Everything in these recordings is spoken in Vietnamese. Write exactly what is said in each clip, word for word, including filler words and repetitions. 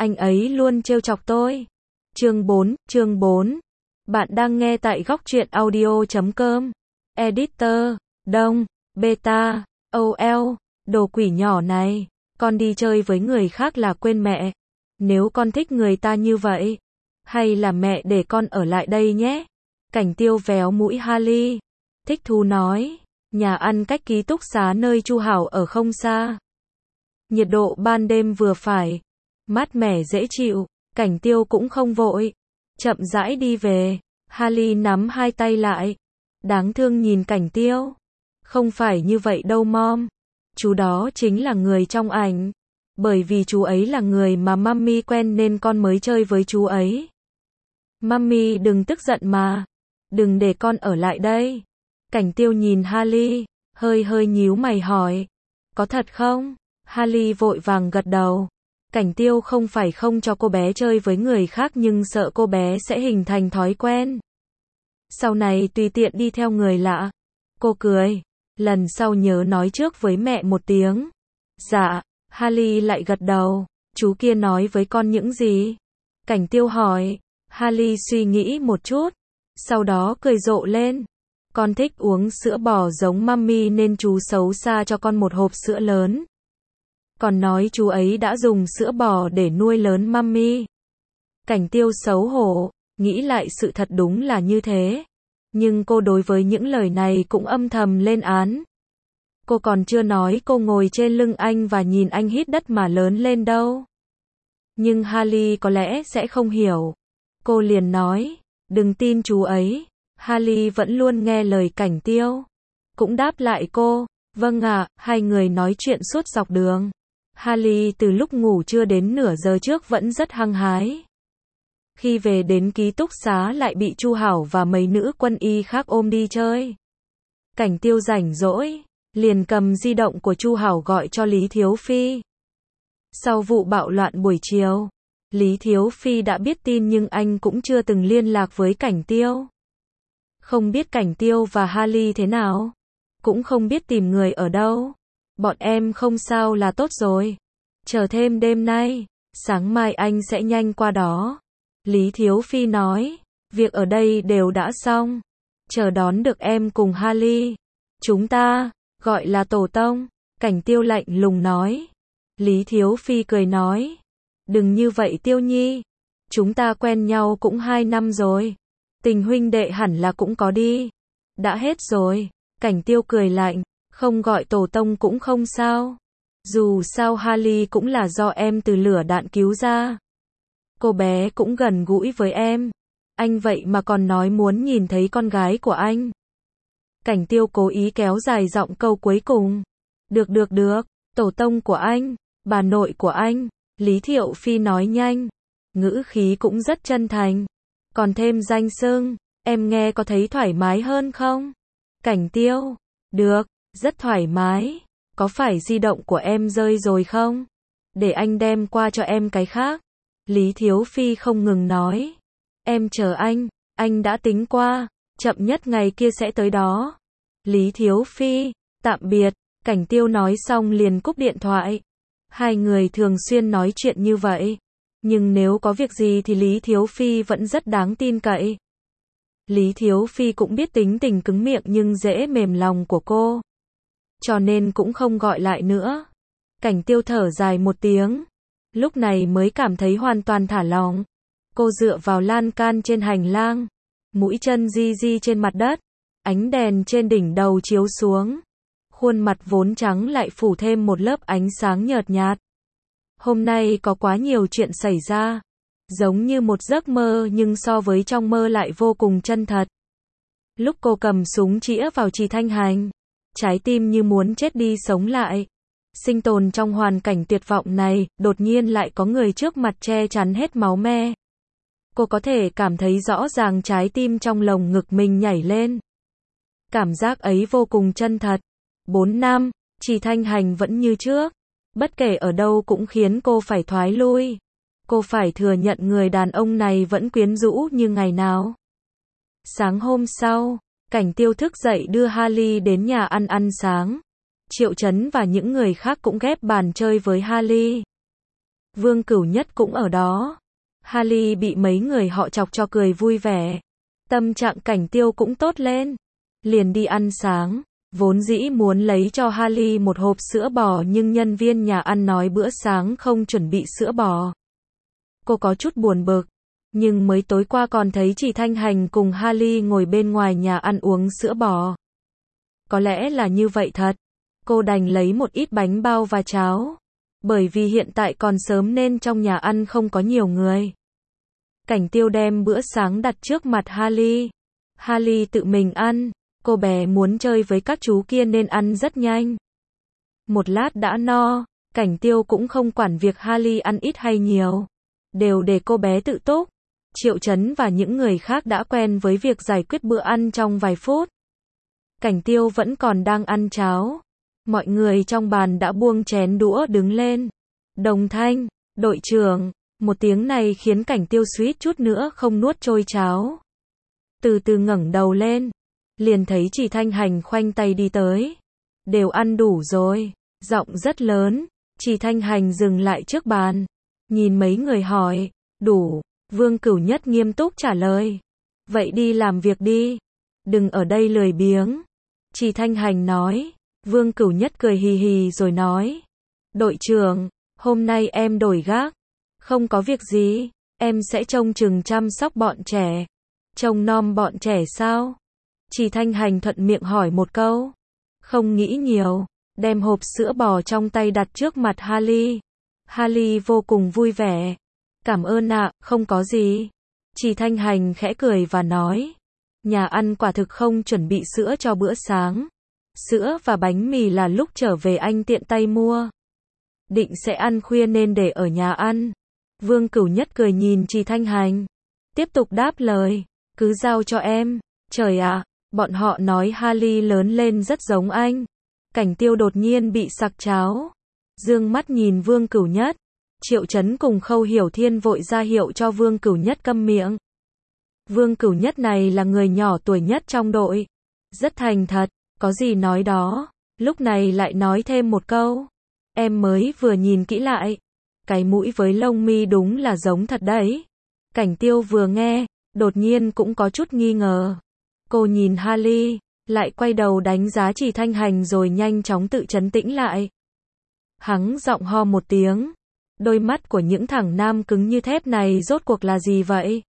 Anh ấy luôn trêu chọc tôi. Chương bốn, chương bốn. Bạn đang nghe tại góc truyện audio chấm com. Editor, Đông, Beta, ô lờ, đồ quỷ nhỏ này. Con đi chơi với người khác là quên mẹ. Nếu con thích người ta như vậy, hay là mẹ để con ở lại đây nhé. Cảnh Tiêu véo mũi Harley. Thích thú nói. Nhà ăn cách ký túc xá nơi Chu Hảo ở không xa. Nhiệt độ ban đêm vừa phải. Mát mẻ dễ chịu. Cảnh Tiêu cũng không vội. Chậm rãi đi về. Harley nắm hai tay lại. Đáng thương nhìn Cảnh Tiêu. Không phải như vậy đâu mom. Chú đó chính là người trong ảnh. Bởi vì chú ấy là người mà mummy quen nên con mới chơi với chú ấy. Mummy đừng tức giận mà. Đừng để con ở lại đây. Cảnh Tiêu nhìn Harley, hơi hơi nhíu mày hỏi. Có thật không? Harley vội vàng gật đầu. Cảnh Tiêu không phải không cho cô bé chơi với người khác nhưng sợ cô bé sẽ hình thành thói quen. Sau này tùy tiện đi theo người lạ. Cô cười. Lần sau nhớ nói trước với mẹ một tiếng. Dạ. Harley lại gật đầu. Chú kia nói với con những gì? Cảnh Tiêu hỏi. Harley suy nghĩ một chút. Sau đó cười rộ lên. Con thích uống sữa bò giống mummy nên chú xấu xa cho con một hộp sữa lớn. Còn nói chú ấy đã dùng sữa bò để nuôi lớn mummy. Cảnh Tiêu xấu hổ. Nghĩ lại sự thật đúng là như thế. Nhưng cô đối với những lời này cũng âm thầm lên án. Cô còn chưa nói cô ngồi trên lưng anh và nhìn anh hít đất mà lớn lên đâu. Nhưng Harley có lẽ sẽ không hiểu. Cô liền nói, đừng tin chú ấy. Harley vẫn luôn nghe lời Cảnh Tiêu. Cũng đáp lại cô, vâng ạ, hai người nói chuyện suốt dọc đường. Harley từ lúc ngủ trưa đến nửa giờ trước vẫn rất hăng hái. Khi về đến ký túc xá lại bị Chu Hảo và mấy nữ quân y khác ôm đi chơi. Cảnh Tiêu rảnh rỗi, liền cầm di động của Chu Hảo gọi cho Lý Thiếu Phi. Sau vụ bạo loạn buổi chiều, Lý Thiếu Phi đã biết tin nhưng anh cũng chưa từng liên lạc với Cảnh Tiêu. Không biết Cảnh Tiêu và Harley thế nào, cũng không biết tìm người ở đâu. Bọn em không sao là tốt rồi. Chờ thêm đêm nay, sáng mai anh sẽ nhanh qua đó. Lý Thiếu Phi nói, việc ở đây đều đã xong. Chờ đón được em cùng Harley. Chúng ta, gọi là tổ tông. Cảnh Tiêu lạnh lùng nói. Lý Thiếu Phi cười nói. Đừng như vậy Tiêu Nhi. Chúng ta quen nhau cũng hai năm rồi. Tình huynh đệ hẳn là cũng có đi. Đã hết rồi. Cảnh Tiêu cười lạnh. Không gọi tổ tông cũng không sao. Dù sao Harley cũng là do em từ lửa đạn cứu ra. Cô bé cũng gần gũi với em. Anh vậy mà còn nói muốn nhìn thấy con gái của anh. Cảnh Tiêu cố ý kéo dài giọng câu cuối cùng. Được được được, tổ tông của anh, bà nội của anh. Lý Thiệu Phi nói nhanh. Ngữ khí cũng rất chân thành. Còn thêm danh xưng, em nghe có thấy thoải mái hơn không? Cảnh Tiêu. Được, rất thoải mái. Có phải di động của em rơi rồi không? Để anh đem qua cho em cái khác. Lý Thiếu Phi không ngừng nói. Em chờ anh, anh đã tính qua, chậm nhất ngày kia sẽ tới đó. Lý Thiếu Phi, tạm biệt. Cảnh Tiêu nói xong liền cúp điện thoại. Hai người thường xuyên nói chuyện như vậy. Nhưng nếu có việc gì thì Lý Thiếu Phi vẫn rất đáng tin cậy. Lý Thiếu Phi cũng biết tính tình cứng miệng nhưng dễ mềm lòng của cô. Cho nên cũng không gọi lại nữa. Cảnh Tiêu thở dài một tiếng. Lúc này mới cảm thấy hoàn toàn thả lỏng. Cô dựa vào lan can trên hành lang. Mũi chân di di trên mặt đất. Ánh đèn trên đỉnh đầu chiếu xuống. Khuôn mặt vốn trắng lại phủ thêm một lớp ánh sáng nhợt nhạt. Hôm nay có quá nhiều chuyện xảy ra. Giống như một giấc mơ nhưng so với trong mơ lại vô cùng chân thật. Lúc cô cầm súng chĩa vào Trì Thanh Hành. Trái tim như muốn chết đi sống lại. Sinh tồn trong hoàn cảnh tuyệt vọng này, đột nhiên lại có người trước mặt che chắn hết máu me. Cô có thể cảm thấy rõ ràng trái tim trong lồng ngực mình nhảy lên. Cảm giác ấy vô cùng chân thật. Bốn năm, Trì Thanh Hành vẫn như trước. Bất kể ở đâu cũng khiến cô phải thoái lui. Cô phải thừa nhận người đàn ông này vẫn quyến rũ như ngày nào. Sáng hôm sau, Cảnh Tiêu thức dậy đưa Harley đến nhà ăn ăn sáng. Triệu Chấn và những người khác cũng ghép bàn chơi với Harley. Vương Cửu Nhất cũng ở đó. Harley bị mấy người họ chọc cho cười vui vẻ. Tâm trạng Cảnh Tiêu cũng tốt lên. Liền đi ăn sáng. Vốn dĩ muốn lấy cho Harley một hộp sữa bò nhưng nhân viên nhà ăn nói bữa sáng không chuẩn bị sữa bò. Cô có chút buồn bực. Nhưng mới tối qua còn thấy chị Thanh Hành cùng Harley ngồi bên ngoài nhà ăn uống sữa bò. Có lẽ là như vậy thật. Cô đành lấy một ít bánh bao và cháo. Bởi vì hiện tại còn sớm nên trong nhà ăn không có nhiều người. Cảnh Tiêu đem bữa sáng đặt trước mặt Harley. Harley tự mình ăn. Cô bé muốn chơi với các chú kia nên ăn rất nhanh. Một lát đã no. Cảnh Tiêu cũng không quản việc Harley ăn ít hay nhiều. Đều để cô bé tự túc. Triệu Chấn và những người khác đã quen với việc giải quyết bữa ăn trong vài phút. Cảnh Tiêu vẫn còn đang ăn cháo. Mọi người trong bàn đã buông chén đũa đứng lên. Đồng Thanh, đội trưởng, một tiếng này khiến Cảnh Tiêu suýt chút nữa không nuốt trôi cháo. Từ từ ngẩng đầu lên, liền thấy chị Thanh Hành khoanh tay đi tới. Đều ăn đủ rồi, giọng rất lớn, chị Thanh Hành dừng lại trước bàn, nhìn mấy người hỏi, đủ, Vương Cửu Nhất nghiêm túc trả lời. Vậy đi làm việc đi, đừng ở đây lười biếng. Chị Thanh Hành nói. Vương Cửu Nhất cười hì hì rồi nói. Đội trưởng, hôm nay em đổi gác. Không có việc gì, em sẽ trông chừng chăm sóc bọn trẻ. Trông nom bọn trẻ sao? Chị Thanh Hành thuận miệng hỏi một câu. Không nghĩ nhiều, đem hộp sữa bò trong tay đặt trước mặt Harley. Harley vô cùng vui vẻ. Cảm ơn ạ, không có gì. Chị Thanh Hành khẽ cười và nói. Nhà ăn quả thực không chuẩn bị sữa cho bữa sáng. Sữa và bánh mì là lúc trở về anh tiện tay mua. Định sẽ ăn khuya nên để ở nhà ăn. Vương Cửu Nhất cười nhìn chị Thanh Hành. Tiếp tục đáp lời. Cứ giao cho em. Trời ạ, bọn họ nói Harley lớn lên rất giống anh. Cảnh Tiêu đột nhiên bị sặc cháo. Dương mắt nhìn Vương Cửu Nhất. Triệu Chấn cùng Khâu Hiểu Thiên vội ra hiệu cho Vương Cửu Nhất câm miệng. Vương Cửu Nhất này là người nhỏ tuổi nhất trong đội. Rất thành thật. Có gì nói đó, lúc này lại nói thêm một câu. Em mới vừa nhìn kỹ lại. Cái mũi với lông mi đúng là giống thật đấy. Cảnh Tiêu vừa nghe, đột nhiên cũng có chút nghi ngờ. Cô nhìn Harley, lại quay đầu đánh giá chị Thanh Hành rồi nhanh chóng tự trấn tĩnh lại. Hắng giọng ho một tiếng. Đôi mắt của những thằng nam cứng như thép này rốt cuộc là gì vậy?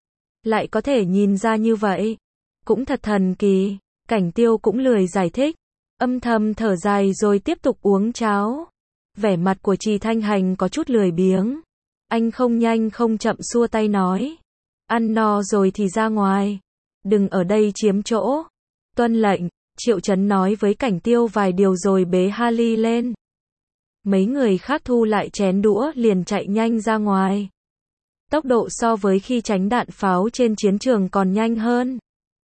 Lại có thể nhìn ra như vậy. Cũng thật thần kỳ. Cảnh Tiêu cũng lười giải thích, âm thầm thở dài rồi tiếp tục uống cháo. Vẻ mặt của chị Thanh Hành có chút lười biếng. Anh không nhanh không chậm xua tay nói. Ăn no rồi thì ra ngoài. Đừng ở đây chiếm chỗ. Tuân lệnh, Triệu Chấn nói với Cảnh Tiêu vài điều rồi bế Harley lên. Mấy người khác thu lại chén đũa liền chạy nhanh ra ngoài. Tốc độ so với khi tránh đạn pháo trên chiến trường còn nhanh hơn.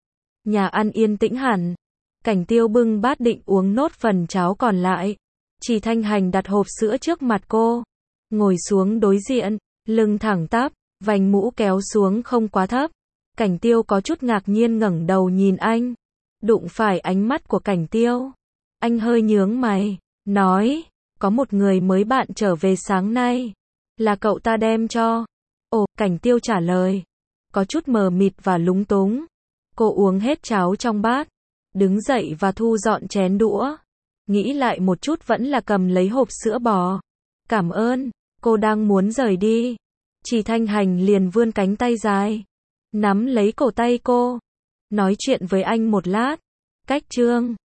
Nhà ăn yên tĩnh hẳn. Cảnh Tiêu bưng bát định uống nốt phần cháo còn lại. Chị Thanh Hành đặt hộp sữa trước mặt cô. Ngồi xuống đối diện, lưng thẳng tắp, vành mũ kéo xuống không quá thấp. Cảnh Tiêu có chút ngạc nhiên ngẩng đầu nhìn anh. Đụng phải ánh mắt của Cảnh Tiêu. Anh hơi nhướng mày, nói, có một người mới bạn trở về sáng nay. Là cậu ta đem cho. Ồ, Cảnh Tiêu trả lời. Có chút mờ mịt và lúng túng. Cô uống hết cháo trong bát, đứng dậy và thu dọn chén đũa. Nghĩ lại một chút vẫn là cầm lấy hộp sữa bò. Cảm ơn, cô đang muốn rời đi. Chị Thanh Hành liền vươn cánh tay dài, nắm lấy cổ tay cô. Nói chuyện với anh một lát. Cách chương